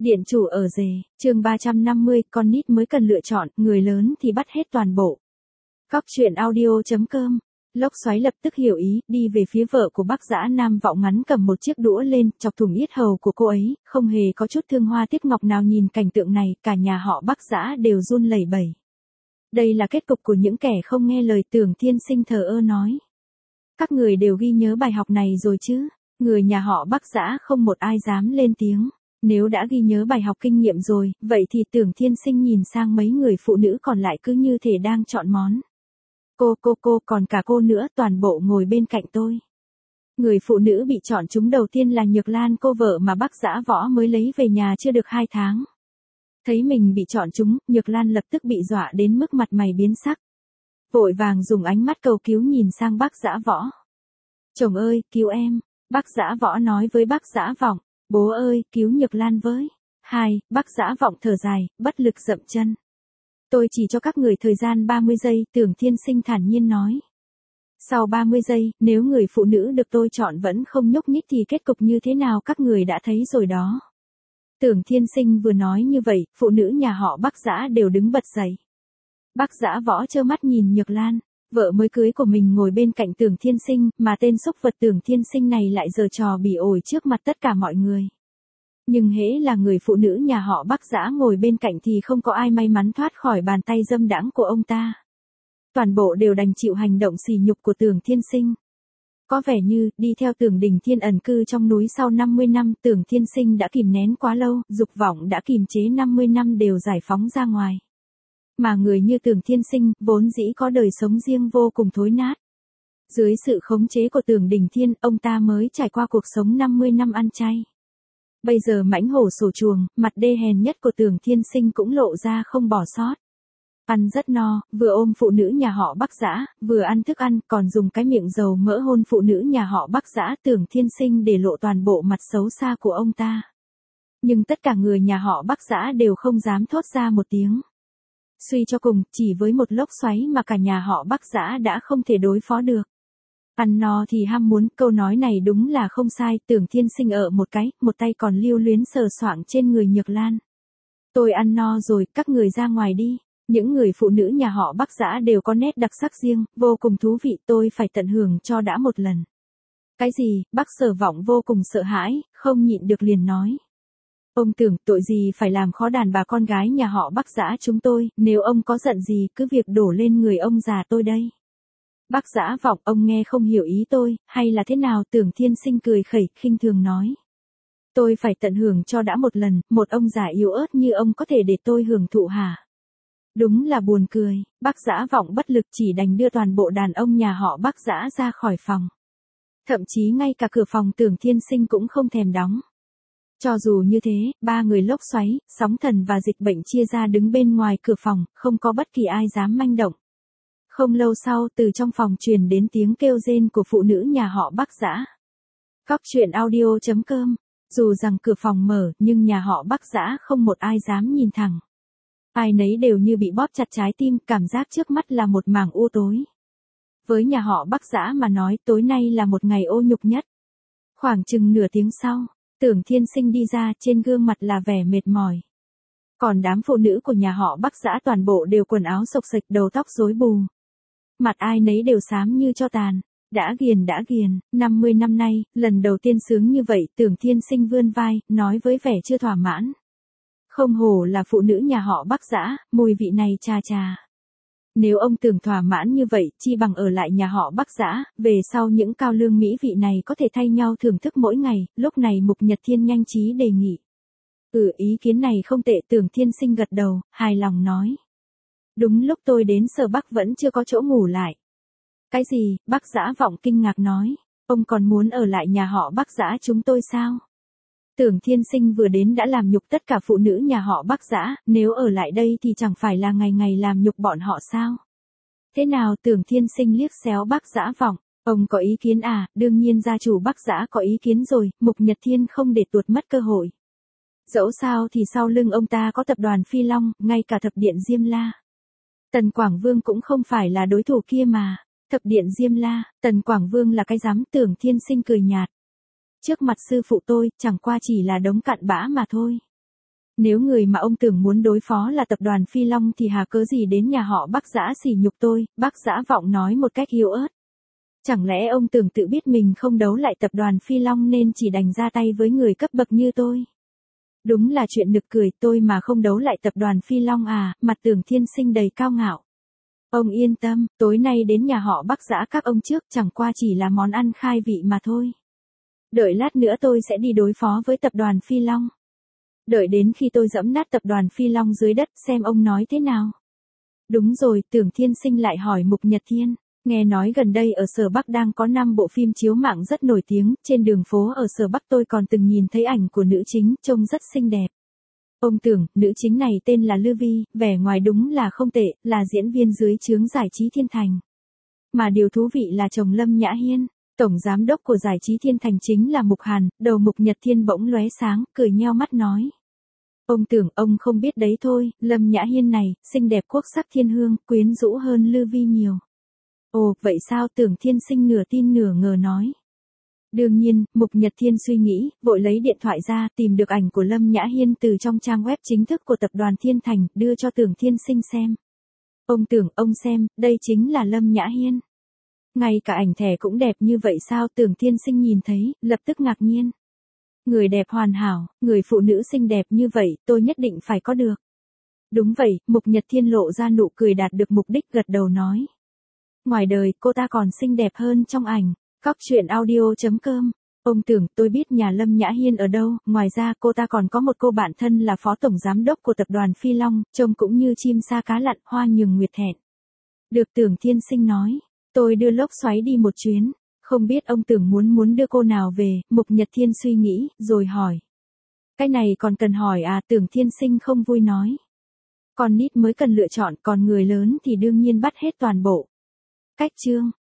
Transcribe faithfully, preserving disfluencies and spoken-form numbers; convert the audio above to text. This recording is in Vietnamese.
Điện chủ ở rể, chương ba trăm năm mươi, con nít mới cần lựa chọn, người lớn thì bắt hết toàn bộ. Cóc truyện audio chấm com. Lốc xoáy lập tức hiểu ý, đi về phía vợ của bác Dã Nam Vọng ngắn cầm một chiếc đũa lên, chọc thủng yết hầu của cô ấy, không hề có chút thương hoa tiếc ngọc nào. Nhìn cảnh tượng này, cả nhà họ Bác Dã đều run lẩy bẩy. Đây là kết cục của những kẻ không nghe lời. Tưởng Thiên Sinh thờ ơ nói. Các người đều ghi nhớ bài học này rồi chứ? Người nhà họ Bác Dã không một ai dám lên tiếng. Nếu đã ghi nhớ bài học kinh nghiệm rồi, vậy thì Tưởng Thiên Sinh nhìn sang mấy người phụ nữ còn lại cứ như thể đang chọn món. Cô cô cô còn cả cô nữa, toàn bộ ngồi bên cạnh tôi. Người phụ nữ bị chọn trúng đầu tiên là Nhược Lan, cô vợ mà bác Dã Võ mới lấy về nhà chưa được hai tháng. Thấy mình bị chọn trúng, Nhược Lan lập tức bị dọa đến mức mặt mày biến sắc. Vội vàng dùng ánh mắt cầu cứu nhìn sang bác Dã Võ. Chồng ơi, cứu em, bác Dã Võ nói với bác Dã Vọng. Bố ơi, cứu Nhược Lan với. Hai, bác Dã Vọng thở dài, bất lực dậm chân. Tôi chỉ cho các người thời gian ba mươi giây, Tưởng Thiên Sinh thản nhiên nói. Sau ba mươi giây, nếu người phụ nữ được tôi chọn vẫn không nhúc nhích thì kết cục như thế nào các người đã thấy rồi đó. Tưởng Thiên Sinh vừa nói như vậy, phụ nữ nhà họ Bác Dã đều đứng bật dậy. Bác Dã Võ trơ mắt nhìn Nhược Lan, vợ mới cưới của mình ngồi bên cạnh Tưởng Thiên Sinh, mà tên xúc vật Tưởng Thiên Sinh này lại giở trò bỉ ổi trước mặt tất cả mọi người. Nhưng hễ là người phụ nữ nhà họ Bác Dã ngồi bên cạnh thì không có ai may mắn thoát khỏi bàn tay dâm đãng của ông ta. Toàn bộ đều đành chịu hành động sỉ nhục của Tưởng Thiên Sinh. Có vẻ như, đi theo Tưởng Đình Thiên ẩn cư trong núi sau năm mươi năm, Tưởng Thiên Sinh đã kìm nén quá lâu, dục vọng đã kìm chế năm mươi năm đều giải phóng ra ngoài. Mà người như Tưởng Thiên Sinh, vốn dĩ có đời sống riêng vô cùng thối nát. Dưới sự khống chế của Tưởng Đình Thiên, ông ta mới trải qua cuộc sống năm mươi năm ăn chay. Bây giờ mãnh hổ sổ chuồng, mặt đê hèn nhất của Tưởng Thiên Sinh cũng lộ ra không bỏ sót. Ăn rất no, vừa ôm phụ nữ nhà họ Bác Dã, vừa ăn thức ăn, còn dùng cái miệng dầu mỡ hôn phụ nữ nhà họ Bác Dã. Tưởng Thiên Sinh để lộ toàn bộ mặt xấu xa của ông ta. Nhưng tất cả người nhà họ Bác Dã đều không dám thốt ra một tiếng. Suy cho cùng, chỉ với một lốc xoáy mà cả nhà họ Bác Dã đã không thể đối phó được. Ăn no thì ham muốn, câu nói này đúng là không sai. Tưởng Thiên Sinh ở một cái, một tay còn lưu luyến sờ soạng trên người Nhược Lan. Tôi ăn no rồi, các người ra ngoài đi. Những người phụ nữ nhà họ Bác Dã đều có nét đặc sắc riêng, vô cùng thú vị, tôi phải tận hưởng cho đã một lần. Cái gì? Bác Sở Vọng vô cùng sợ hãi, không nhịn được liền nói. Ông Tưởng, tội gì phải làm khó đàn bà con gái nhà họ Bác Dã chúng tôi, nếu ông có giận gì cứ việc đổ lên người ông già tôi đây. Bác Dã Vọng, ông nghe không hiểu ý tôi, hay là thế nào? Tưởng Thiên Sinh cười khẩy, khinh thường nói. Tôi phải tận hưởng cho đã một lần, một ông già yếu ớt như ông có thể để tôi hưởng thụ hả? Đúng là buồn cười, bác Dã Vọng bất lực chỉ đành đưa toàn bộ đàn ông nhà họ Bác Dã ra khỏi phòng. Thậm chí ngay cả cửa phòng Tưởng Thiên Sinh cũng không thèm đóng. Cho dù như thế, ba người lốc xoáy, sóng thần và dịch bệnh chia ra đứng bên ngoài cửa phòng, không có bất kỳ ai dám manh động. Không lâu sau, từ trong phòng truyền đến tiếng kêu rên của phụ nữ nhà họ Bác Dã. Cóc truyện audio chấm com. Dù rằng cửa phòng mở, nhưng nhà họ Bác Dã không một ai dám nhìn thẳng. Ai nấy đều như bị bóp chặt trái tim, cảm giác trước mắt là một mảng u tối. Với nhà họ Bác Dã mà nói, tối nay là một ngày ô nhục nhất. Khoảng chừng nửa tiếng sau, Tưởng Thiên Sinh đi ra, trên gương mặt là vẻ mệt mỏi. Còn đám phụ nữ của nhà họ Bác Dã toàn bộ đều quần áo xộc xệch, đầu tóc rối bù. Mặt ai nấy đều xám như tro tàn. Đã ghiền đã ghiền, năm mươi năm nay, lần đầu tiên sướng như vậy. Tưởng Thiên Sinh vươn vai, nói với vẻ chưa thỏa mãn. Không hổ là phụ nữ nhà họ Bác Dã, mùi vị này chà chà. Nếu ông Tưởng thỏa mãn như vậy, chi bằng ở lại nhà họ Bác Dã, về sau những cao lương mỹ vị này có thể thay nhau thưởng thức mỗi ngày. Lúc này Mục Nhật Thiên nhanh trí đề nghị. Ừ, ý kiến này không tệ. Tưởng Thiên Sinh gật đầu, hài lòng nói. Đúng lúc tôi đến Sở Bắc vẫn chưa có chỗ ngủ lại. Cái gì? Bác Dã Vọng kinh ngạc nói. Ông còn muốn ở lại nhà họ Bác Dã chúng tôi sao? Tưởng Thiên Sinh vừa đến đã làm nhục tất cả phụ nữ nhà họ Bác Dã, nếu ở lại đây thì chẳng phải là ngày ngày làm nhục bọn họ sao? Thế nào? Tưởng Thiên Sinh liếc xéo Bác Dã Vọng. Ông có ý kiến à? Đương nhiên gia chủ Bác Dã có ý kiến rồi. Mục Nhật Thiên không để tuột mất cơ hội. Dẫu sao thì sau lưng ông ta có tập đoàn Phi Long, ngay cả thập điện Diêm La. Tần Quảng Vương cũng không phải là đối thủ kia mà. Thập điện Diêm La, Tần Quảng Vương là cái dám? Tưởng Thiên Sinh cười nhạt. Trước mặt sư phụ tôi, chẳng qua chỉ là đống cặn bã mà thôi. Nếu người mà ông Tưởng muốn đối phó là tập đoàn Phi Long thì hà cớ gì đến nhà họ Bác Dã sỉ nhục tôi, Bác Dã Vọng nói một cách yếu ớt. Chẳng lẽ ông Tưởng tự biết mình không đấu lại tập đoàn Phi Long nên chỉ đành ra tay với người cấp bậc như tôi? Đúng là chuyện nực cười, tôi mà không đấu lại tập đoàn Phi Long à, mặt Tưởng Thiên Sinh đầy cao ngạo. Ông yên tâm, tối nay đến nhà họ Bác Dã các ông trước, chẳng qua chỉ là món ăn khai vị mà thôi. Đợi lát nữa tôi sẽ đi đối phó với tập đoàn Phi Long. Đợi đến khi tôi giẫm nát tập đoàn Phi Long dưới đất xem ông nói thế nào. Đúng rồi, Tưởng Thiên Sinh lại hỏi Mục Nhật Thiên. Nghe nói gần đây ở Sở Bắc đang có năm bộ phim chiếu mạng rất nổi tiếng, trên đường phố ở Sở Bắc tôi còn từng nhìn thấy ảnh của nữ chính, trông rất xinh đẹp. Ông Tưởng, nữ chính này tên là Lư Vi, vẻ ngoài đúng là không tệ, là diễn viên dưới trướng Giải trí Thiên Thành. Mà điều thú vị là chồng Lâm Nhã Hiên, tổng giám đốc của Giải trí Thiên Thành chính là Mục Hàn, đầu Mục Nhật Thiên bỗng lóe sáng, cười nheo mắt nói. Ông Tưởng, ông không biết đấy thôi, Lâm Nhã Hiên này, xinh đẹp quốc sắc thiên hương, quyến rũ hơn Lư Vi nhiều. Ồ, vậy sao? Tưởng Thiên Sinh nửa tin nửa ngờ nói. Đương nhiên, Mục Nhật Thiên suy nghĩ, vội lấy điện thoại ra, tìm được ảnh của Lâm Nhã Hiên từ trong trang web chính thức của tập đoàn Thiên Thành, đưa cho Tưởng Thiên Sinh xem. Ông Tưởng, ông xem, đây chính là Lâm Nhã Hiên. Ngay cả ảnh thẻ cũng đẹp như vậy sao? Tưởng Thiên Sinh nhìn thấy, lập tức ngạc nhiên. Người đẹp hoàn hảo, người phụ nữ xinh đẹp như vậy, tôi nhất định phải có được. Đúng vậy, Mục Nhật Thiên lộ ra nụ cười đạt được mục đích, gật đầu nói. Ngoài đời, cô ta còn xinh đẹp hơn trong ảnh. Cóc truyện audio chấm com. Ông Tưởng, tôi biết nhà Lâm Nhã Hiên ở đâu, ngoài ra cô ta còn có một cô bạn thân là phó tổng giám đốc của tập đoàn Phi Long, trông cũng như chim sa cá lặn, hoa nhường nguyệt thẹn. Được, Tưởng Thiên Sinh nói, tôi đưa lốc xoáy đi một chuyến, không biết ông Tưởng muốn muốn đưa cô nào về, Mục Nhật Thiên suy nghĩ, rồi hỏi. Cái này còn cần hỏi à? Tưởng Thiên Sinh không vui nói. Con nít mới cần lựa chọn, còn người lớn thì đương nhiên bắt hết toàn bộ. Cách chương